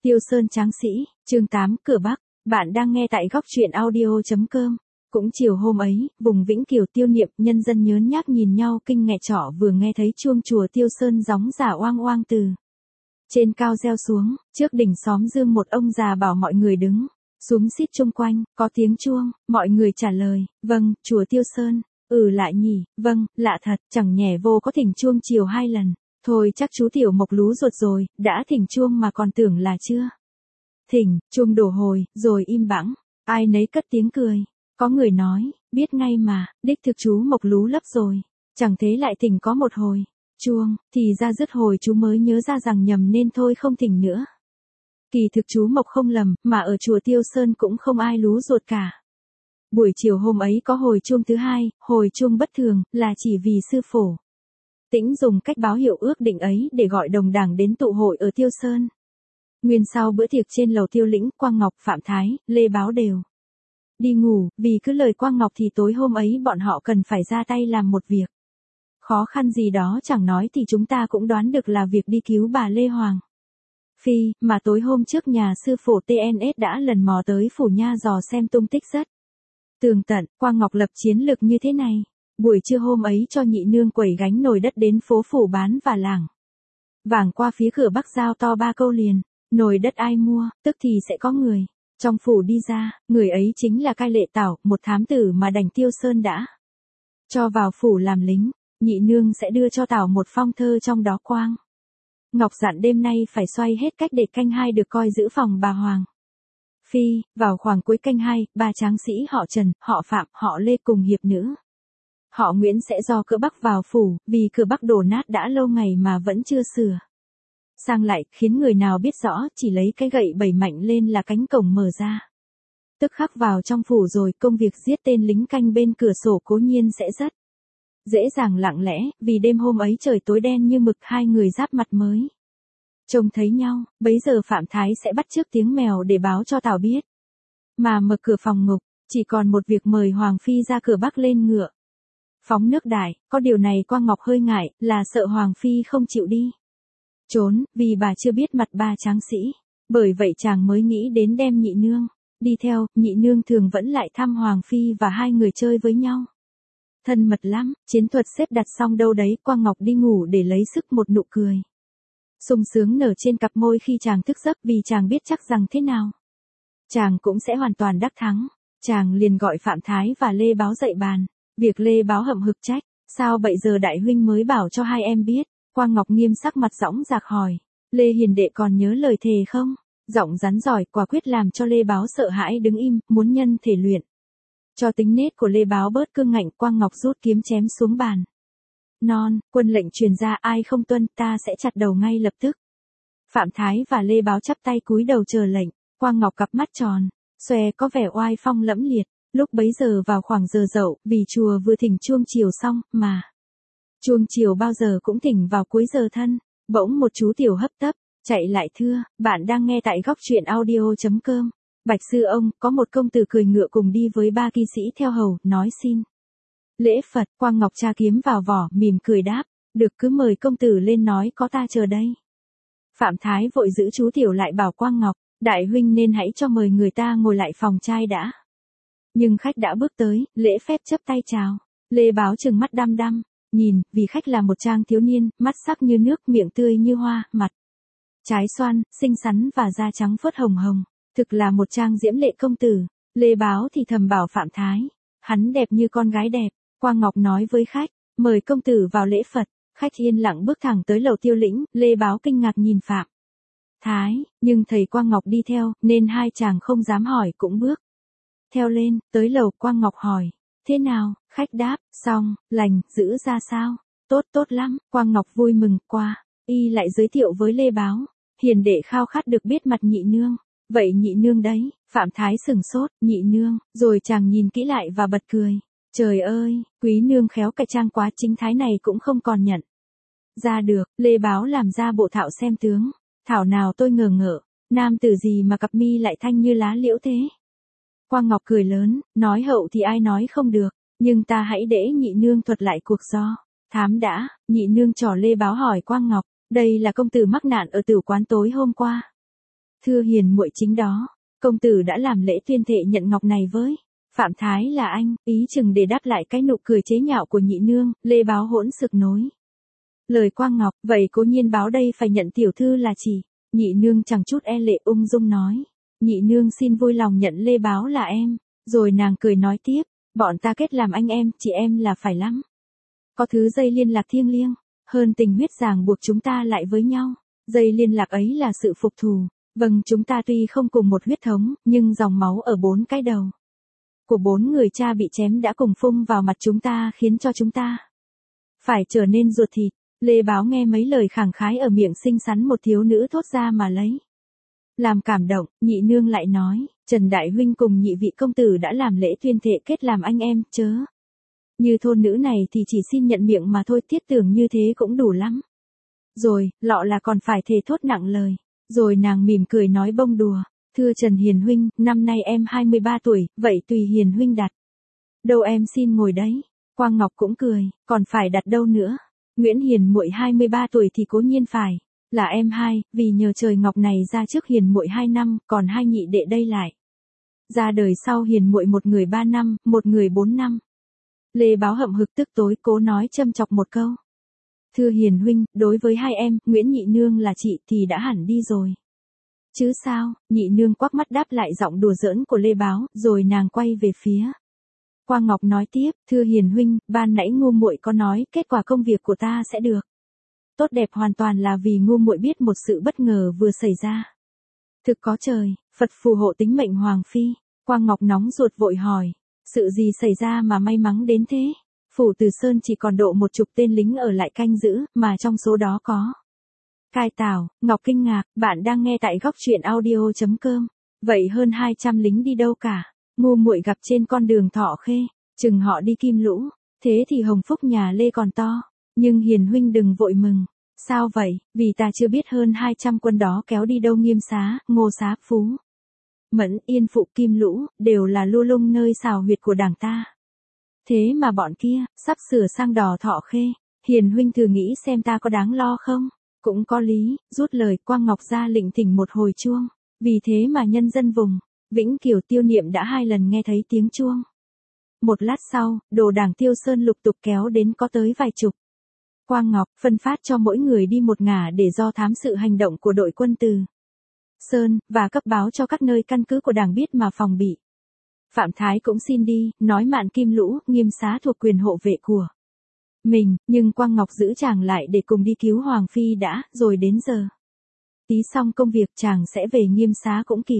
Tiêu Sơn Tráng Sĩ, chương 8, Cửa Bắc, bạn đang nghe tại góc truyện audio.com. Cũng chiều hôm ấy, vùng Vĩnh Kiều Tiêu Niệm, nhân dân nhớn nhác nhìn nhau kinh nghẹ trọ vừa nghe thấy chuông chùa Tiêu Sơn gióng giả oang oang từ trên cao reo xuống, trước đỉnh xóm Dương một ông già bảo mọi người đứng xuống xít chung quanh, có tiếng chuông, mọi người trả lời, vâng, chùa Tiêu Sơn, lại nhỉ, vâng, lạ thật, chẳng nhẽ vô có thỉnh chuông chiều 2 lần. Thôi chắc chú Tiểu Mộc lú ruột rồi, đã thỉnh chuông mà còn tưởng là chưa. Thỉnh, chuông đổ hồi, rồi im bẵng, ai nấy cất tiếng cười. Có người nói, biết ngay mà, đích thực chú Mộc lú lấp rồi, chẳng thế lại thỉnh có một hồi. Chuông, thì ra dứt hồi chú mới nhớ ra rằng nhầm nên thôi không thỉnh nữa. Kỳ thực chú Mộc không lầm, mà ở chùa Tiêu Sơn cũng không ai lú ruột cả. Buổi chiều hôm ấy có hồi chuông thứ hai, hồi chuông bất thường, là chỉ vì sư phổ Tĩnh dùng cách báo hiệu ước định ấy để gọi đồng đảng đến tụ hội ở Tiêu Sơn. Nguyên sau bữa tiệc trên lầu Tiêu Lĩnh, Quang Ngọc, Phạm Thái, Lê Báo đều đi ngủ, vì cứ lời Quang Ngọc thì tối hôm ấy bọn họ cần phải ra tay làm một việc khó khăn gì đó chẳng nói thì chúng ta cũng đoán được là việc đi cứu bà Lê Hoàng Phi, mà tối hôm trước nhà sư phổ TNS đã lần mò tới phủ nha dò xem tung tích rất tường tận. Quang Ngọc lập chiến lược như thế này. Buổi trưa hôm ấy cho nhị nương quẩy gánh nồi đất đến phố phủ bán và làng vàng qua phía cửa Bắc giao to 3 câu liền, nồi đất ai mua, tức thì sẽ có người trong phủ đi ra, người ấy chính là Cai Lệ Tảo, một thám tử mà đành Tiêu Sơn đã cho vào phủ làm lính. Nhị nương sẽ đưa cho Tảo một phong thơ, trong đó Quang Ngọc dặn đêm nay phải xoay hết cách để canh 2 được coi giữ phòng bà Hoàng Phi. Vào khoảng cuối canh 2, 3 tráng sĩ họ Trần, họ Phạm, họ Lê cùng hiệp nữ họ Nguyễn sẽ do cửa Bắc vào phủ, vì cửa Bắc đổ nát đã lâu ngày mà vẫn chưa sửa sang lại, khiến người nào biết rõ, chỉ lấy cái gậy bẩy mạnh lên là cánh cổng mở ra. Tức khắc vào trong phủ rồi, công việc giết tên lính canh bên cửa sổ cố nhiên sẽ rất dễ dàng lặng lẽ, vì đêm hôm ấy trời tối đen như mực, hai người giáp mặt mới trông thấy nhau, bấy giờ Phạm Thái sẽ bắt chước tiếng mèo để báo cho Tảo biết, mà mở cửa phòng ngục, chỉ còn một việc mời Hoàng Phi ra cửa Bắc lên ngựa phóng nước Đại. Có điều này Quang Ngọc hơi ngại, là sợ Hoàng Phi không chịu đi trốn, vì bà chưa biết mặt 3 tráng sĩ. Bởi vậy chàng mới nghĩ đến đem nhị nương đi theo. Nhị nương thường vẫn lại thăm Hoàng Phi và hai người chơi với nhau thân mật lắm. Chiến thuật xếp đặt xong đâu đấy, Quang Ngọc đi ngủ để lấy sức. Một nụ cười sung sướng nở trên cặp môi khi chàng thức giấc, vì chàng biết chắc rằng thế nào chàng cũng sẽ hoàn toàn đắc thắng. Chàng liền gọi Phạm Thái và Lê Báo dậy bàn việc. Lê Báo hậm hực trách, sao bậy giờ đại huynh mới bảo cho hai em biết. Quang Ngọc nghiêm sắc mặt dõng dạc hỏi, Lê hiền đệ còn nhớ lời thề không? Giọng rắn giỏi quả quyết làm cho Lê Báo sợ hãi đứng im, muốn nhân thể luyện cho tính nết của Lê Báo bớt cương ngạnh. Quang Ngọc rút kiếm chém xuống bàn. Non, quân lệnh truyền ra, ai không tuân ta sẽ chặt đầu ngay lập tức. Phạm Thái và Lê Báo chắp tay cúi đầu chờ lệnh. Quang Ngọc cặp mắt tròn xòe có vẻ oai phong lẫm liệt. Lúc bấy giờ vào khoảng giờ dậu, vì chùa vừa thỉnh chuông chiều xong, mà chuông chiều bao giờ cũng thỉnh vào cuối giờ thân. Bỗng một chú tiểu hấp tấp chạy lại thưa, bạn đang nghe tại góc truyện audio.com. Bạch sư ông, có một công tử cười ngựa cùng đi với 3 kỵ sĩ theo hầu, nói xin lễ Phật. Quang Ngọc tra kiếm vào vỏ, mỉm cười đáp, được, cứ mời công tử lên nói, có ta chờ đây. Phạm Thái vội giữ chú tiểu lại, bảo Quang Ngọc, đại huynh nên hãy cho mời người ta ngồi lại phòng trai đã. Nhưng khách đã bước tới, lễ phép chấp tay chào. Lê Báo trừng mắt đăm đăm nhìn, vì khách là một trang thiếu niên, mắt sắc như nước, miệng tươi như hoa, mặt trái xoan, xinh xắn và da trắng phớt hồng hồng, thực là một trang diễm lệ công tử. Lê Báo thì thầm bảo Phạm Thái, hắn đẹp như con gái đẹp. Quang Ngọc nói với khách, mời công tử vào lễ Phật. Khách yên lặng bước thẳng tới lầu Tiêu Lĩnh. Lê Báo kinh ngạc nhìn Phạm Thái, nhưng thầy Quang Ngọc đi theo, nên hai chàng không dám hỏi, cũng bước theo lên. Tới lầu, Quang Ngọc hỏi, thế nào? Khách đáp, xong, lành, giữ ra sao? Tốt, tốt lắm. Quang Ngọc vui mừng. Qua y lại giới thiệu với Lê Báo, hiền đệ khao khát được biết mặt nhị nương. Vậy nhị nương đấy? Phạm Thái sửng sốt, nhị nương, rồi chàng nhìn kỹ lại và bật cười. Trời ơi, quý nương khéo cải trang quá, chính thái này cũng không còn nhận ra được. Lê Báo làm ra bộ thạo xem tướng. Thảo nào tôi ngờ ngợ, nam tử gì mà cặp mi lại thanh như lá liễu thế? Quang Ngọc cười lớn, nói hậu thì ai nói không được, nhưng ta hãy để nhị nương thuật lại cuộc do thám đã. Nhị nương trỏ Lê Báo hỏi Quang Ngọc, đây là công tử mắc nạn ở tử quán tối hôm qua. Thưa hiền muội chính đó, công tử đã làm lễ tuyên thệ nhận ngọc này với Phạm Thái là anh, ý chừng để đáp lại cái nụ cười chế nhạo của nhị nương, Lê Báo hỗn xực nối. Lời Quang Ngọc, vậy cố nhiên báo đây phải nhận tiểu thư là chỉ. Nhị nương chẳng chút e lệ ung dung nói. Nhị nương xin vui lòng nhận Lê Báo là em. Rồi nàng cười nói tiếp, bọn ta kết làm anh em, chị em là phải lắm. Có thứ dây liên lạc thiêng liêng, hơn tình huyết ràng buộc chúng ta lại với nhau. Dây liên lạc ấy là sự phục thù. Vâng, chúng ta tuy không cùng một huyết thống, nhưng dòng máu ở 4 cái đầu của 4 người cha bị chém đã cùng phung vào mặt chúng ta khiến cho chúng ta phải trở nên ruột thịt. Lê Báo nghe mấy lời khẳng khái ở miệng xinh xắn một thiếu nữ thốt ra mà lấy làm cảm động, nhị nương lại nói, Trần Đại Huynh cùng nhị vị công tử đã làm lễ tuyên thệ kết làm anh em, chớ. Như thôn nữ này thì chỉ xin nhận miệng mà thôi, tiết tưởng như thế cũng đủ lắm. Rồi, lọ là còn phải thề thốt nặng lời. Rồi nàng mỉm cười nói bông đùa, thưa Trần Hiền Huynh, năm nay em 23 tuổi, vậy tùy Hiền Huynh đặt. Đâu em xin ngồi đấy. Quang Ngọc cũng cười, còn phải đặt đâu nữa. Nguyễn Hiền muội 23 tuổi thì cố nhiên phải là em hai, vì nhờ trời Ngọc này ra trước Hiền muội 2 năm, còn hai nhị đệ đây lại ra đời sau Hiền muội một người 3 năm, một người 4 năm. Lê Báo hậm hực tức tối cố nói châm chọc một câu. Thưa Hiền Huynh, đối với hai em, Nguyễn nhị nương là chị thì đã hẳn đi rồi. Chứ sao, nhị nương quắc mắt đáp lại giọng đùa giỡn của Lê Báo, rồi nàng quay về phía Quang Ngọc nói tiếp, thưa Hiền Huynh, ban nãy ngu muội có nói kết quả công việc của ta sẽ được tốt đẹp hoàn toàn là vì ngu muội biết một sự bất ngờ vừa xảy ra. Thực có trời, Phật phù hộ tính mệnh Hoàng Phi. Quang Ngọc nóng ruột vội hỏi, sự gì xảy ra mà may mắn đến thế? Phủ Từ Sơn chỉ còn độ 10 tên lính ở lại canh giữ, mà trong số đó có Cai Tảo. Ngọc kinh ngạc, bạn đang nghe tại góc truyện audio.com. Vậy hơn 200 lính đi đâu cả? Ngu muội gặp trên con đường Thọ Khê, chừng họ đi Kim Lũ, thế thì hồng phúc nhà Lê còn to. Nhưng Hiền Huynh đừng vội mừng. Sao vậy? Vì ta chưa biết hơn 200 quân đó kéo đi đâu. Nghiêm Xá, Ngô Xá, Phú Mẫn, Yên Phụ, Kim Lũ, đều là lu lung nơi xào huyệt của đảng ta. Thế mà bọn kia, sắp sửa sang đò Thọ Khê. Hiền Huynh thử nghĩ xem ta có đáng lo không? Cũng có lý, rút lời Quang Ngọc ra lệnh thỉnh một hồi chuông. Vì thế mà nhân dân vùng Vĩnh Kiều Tiêu Niệm đã 2 lần nghe thấy tiếng chuông. Một lát sau, đồ đảng Tiêu Sơn lục tục kéo đến có tới vài chục. Quang Ngọc phân phát cho mỗi người đi một ngả để do thám sự hành động của đội quân Từ Sơn, và cấp báo cho các nơi căn cứ của đảng biết mà phòng bị. Phạm Thái cũng xin đi, nói Mạn Kim Lũ, Nghiêm Xá thuộc quyền hộ vệ của mình, nhưng Quang Ngọc giữ chàng lại để cùng đi cứu Hoàng Phi đã, rồi đến giờ tí xong công việc chàng sẽ về Nghiêm Xá cũng kịp.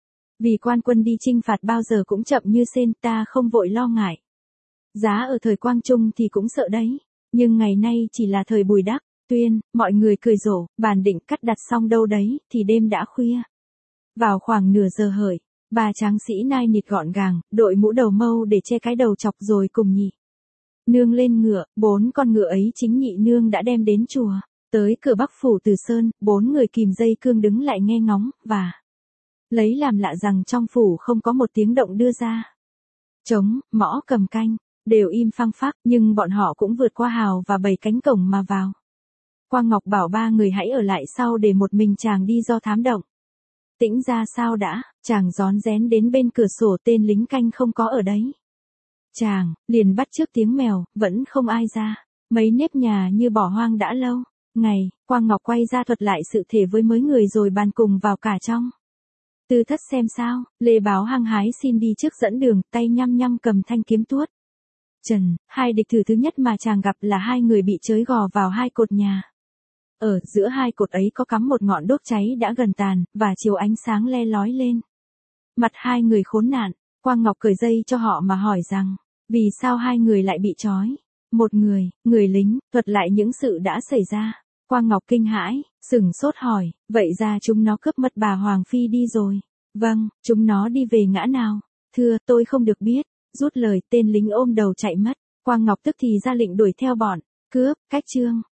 Vì quan quân đi chinh phạt bao giờ cũng chậm như sên, ta không vội lo ngại. Giá ở thời Quang Trung thì cũng sợ đấy, nhưng ngày nay chỉ là thời Bùi Đắc, Tuyên, mọi người cười rộ, bàn định cắt đặt xong đâu đấy, thì đêm đã khuya. Vào khoảng nửa giờ hợi, 3 tráng sĩ nai nịt gọn gàng, đội mũ đầu mâu để che cái đầu chọc rồi cùng nhị nương lên ngựa, 4 con ngựa ấy chính nhị nương đã đem đến chùa. Tới cửa Bắc phủ Từ Sơn, 4 người kìm dây cương đứng lại nghe ngóng, và lấy làm lạ rằng trong phủ không có một tiếng động đưa ra. Trống, mõ cầm canh đều im phăng phắc, nhưng bọn họ cũng vượt qua hào và 7 cánh cổng mà vào. Quang Ngọc bảo 3 người hãy ở lại sau để một mình chàng đi do thám động. Tĩnh ra sao đã, chàng rón rén đến bên cửa sổ, tên lính canh không có ở đấy. Chàng liền bắt trước tiếng mèo, vẫn không ai ra. Mấy nếp nhà như bỏ hoang đã lâu. Ngày, Quang Ngọc quay ra thuật lại sự thể với mấy người rồi bàn cùng vào cả trong tư thất xem sao. Lê Báo hăng hái xin đi trước dẫn đường, tay nhăm nhăm cầm thanh kiếm tuốt. Trần, hai địch thử thứ nhất mà chàng gặp là 2 người bị chới gò vào 2 cột nhà. Ở giữa 2 cột ấy có cắm một ngọn đốt cháy đã gần tàn, và chiếu ánh sáng le lói lên mặt 2 người khốn nạn. Quang Ngọc cởi dây cho họ mà hỏi rằng, vì sao 2 người lại bị trói? Một người lính, thuật lại những sự đã xảy ra. Quang Ngọc kinh hãi, sửng sốt hỏi, vậy ra chúng nó cướp mất bà Hoàng Phi đi rồi? Vâng, chúng nó đi về ngã nào? Thưa, tôi không được biết. Rút lời, tên lính ôm đầu chạy mất. Quang Ngọc tức thì ra lệnh đuổi theo bọn cướp. Cách chương